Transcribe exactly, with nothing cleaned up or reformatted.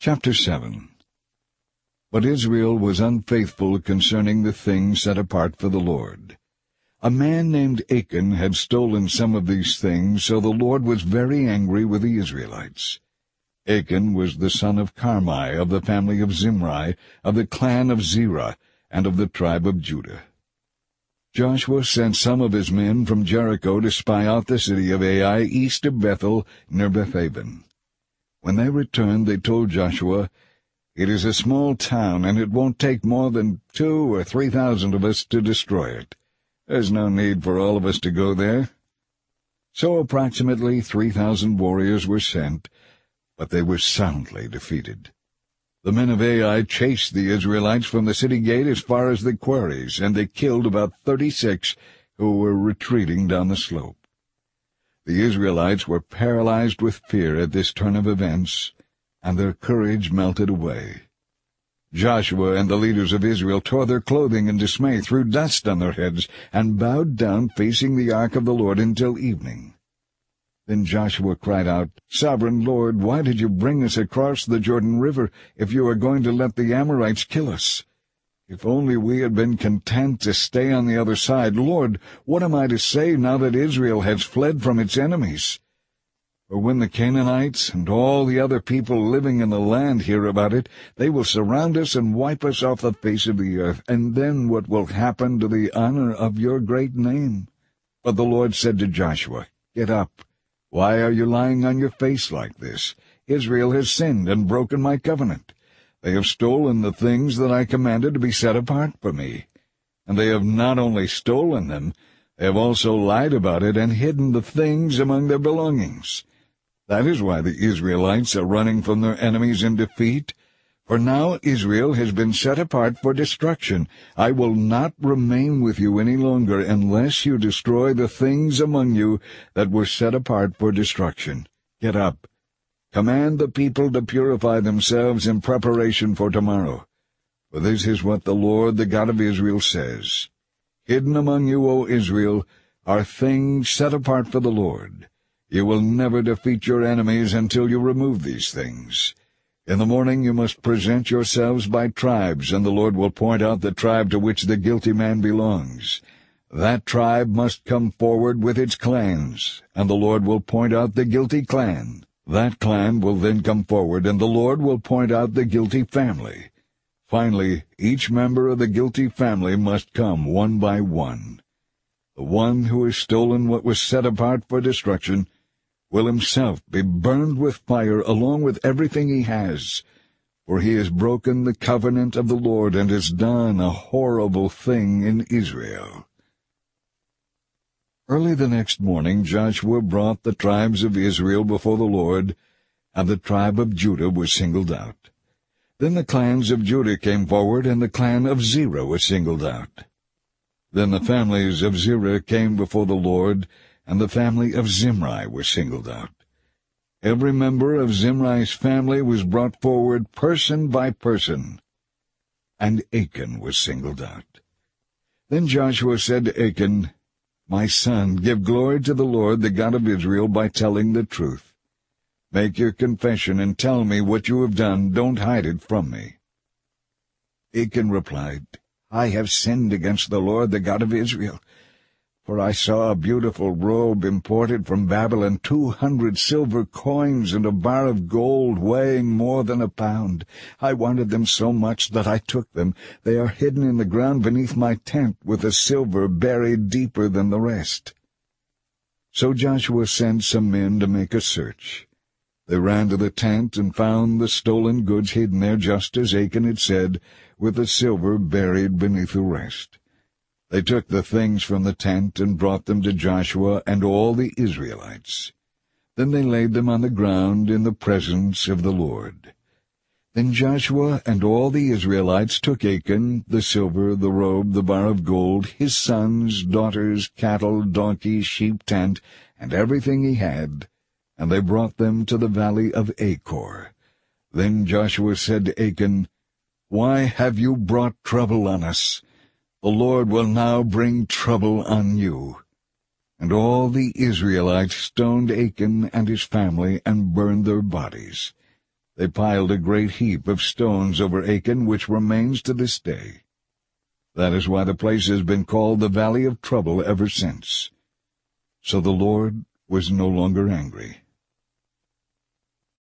Chapter seven. But Israel was unfaithful concerning the things set apart for the Lord. A man named Achan had stolen some of these things, so the Lord was very angry with the Israelites. Achan was the son of Carmi, of the family of Zimri, of the clan of Zerah, and of the tribe of Judah. Joshua sent some of his men from Jericho to spy out the city of Ai east of Bethel, near Bethaven. When they returned, they told Joshua, "It is a small town, and it won't take more than two or three thousand of us to destroy it. There's no need for all of us to go there." So approximately three thousand warriors were sent, but they were soundly defeated. The men of Ai chased the Israelites from the city gate as far as the quarries, and they killed about thirty-six who were retreating down the slope. The Israelites were paralyzed with fear at this turn of events, and their courage melted away. Joshua and the leaders of Israel tore their clothing in dismay, threw dust on their heads, and bowed down facing the ark of the Lord until evening. Then Joshua cried out, "Sovereign Lord, why did you bring us across the Jordan River if you are going to let the Amorites kill us? If only we had been content to stay on the other side. Lord, what am I to say now that Israel has fled from its enemies? For when the Canaanites and all the other people living in the land hear about it, they will surround us and wipe us off the face of the earth, and then what will happen to the honor of your great name?" But the Lord said to Joshua, "Get up. Why are you lying on your face like this? Israel has sinned and broken my covenant. They have stolen the things that I commanded to be set apart for me. And they have not only stolen them, they have also lied about it and hidden the things among their belongings. That is why the Israelites are running from their enemies in defeat. For now Israel has been set apart for destruction. I will not remain with you any longer unless you destroy the things among you that were set apart for destruction. Get up. Command the people to purify themselves in preparation for tomorrow. For this is what the Lord, the God of Israel, says. Hidden among you, O Israel, are things set apart for the Lord. You will never defeat your enemies until you remove these things. In the morning you must present yourselves by tribes, and the Lord will point out the tribe to which the guilty man belongs. That tribe must come forward with its clans, and the Lord will point out the guilty clan. That clan will then come forward, and the Lord will point out the guilty family. Finally, each member of the guilty family must come one by one. The one who has stolen what was set apart for destruction will himself be burned with fire along with everything he has, for he has broken the covenant of the Lord and has done a horrible thing in Israel." Early the next morning Joshua brought the tribes of Israel before the Lord, and the tribe of Judah was singled out. Then the clans of Judah came forward, and the clan of Zerah was singled out. Then the families of Zerah came before the Lord, and the family of Zimri was singled out. Every member of Zimri's family was brought forward person by person, and Achan was singled out. Then Joshua said to Achan, "My son, give glory to the Lord, the God of Israel, by telling the truth. Make your confession and tell me what you have done. Don't hide it from me." Achan replied, "I have sinned against the Lord, the God of Israel. For I saw a beautiful robe imported from Babylon, two hundred silver coins, and a bar of gold weighing more than a pound. I wanted them so much that I took them. They are hidden in the ground beneath my tent, with the silver buried deeper than the rest." So Joshua sent some men to make a search. They ran to the tent and found the stolen goods hidden there, just as Achan had said, with the silver buried beneath the rest. They took the things from the tent and brought them to Joshua and all the Israelites. Then they laid them on the ground in the presence of the Lord. Then Joshua and all the Israelites took Achan, the silver, the robe, the bar of gold, his sons, daughters, cattle, donkeys, sheep, tent, and everything he had, and they brought them to the valley of Achor. Then Joshua said to Achan, "Why have you brought trouble on us? The Lord will now bring trouble on you." And all the Israelites stoned Achan and his family and burned their bodies. They piled a great heap of stones over Achan, which remains to this day. That is why the place has been called the Valley of Trouble ever since. So the Lord was no longer angry.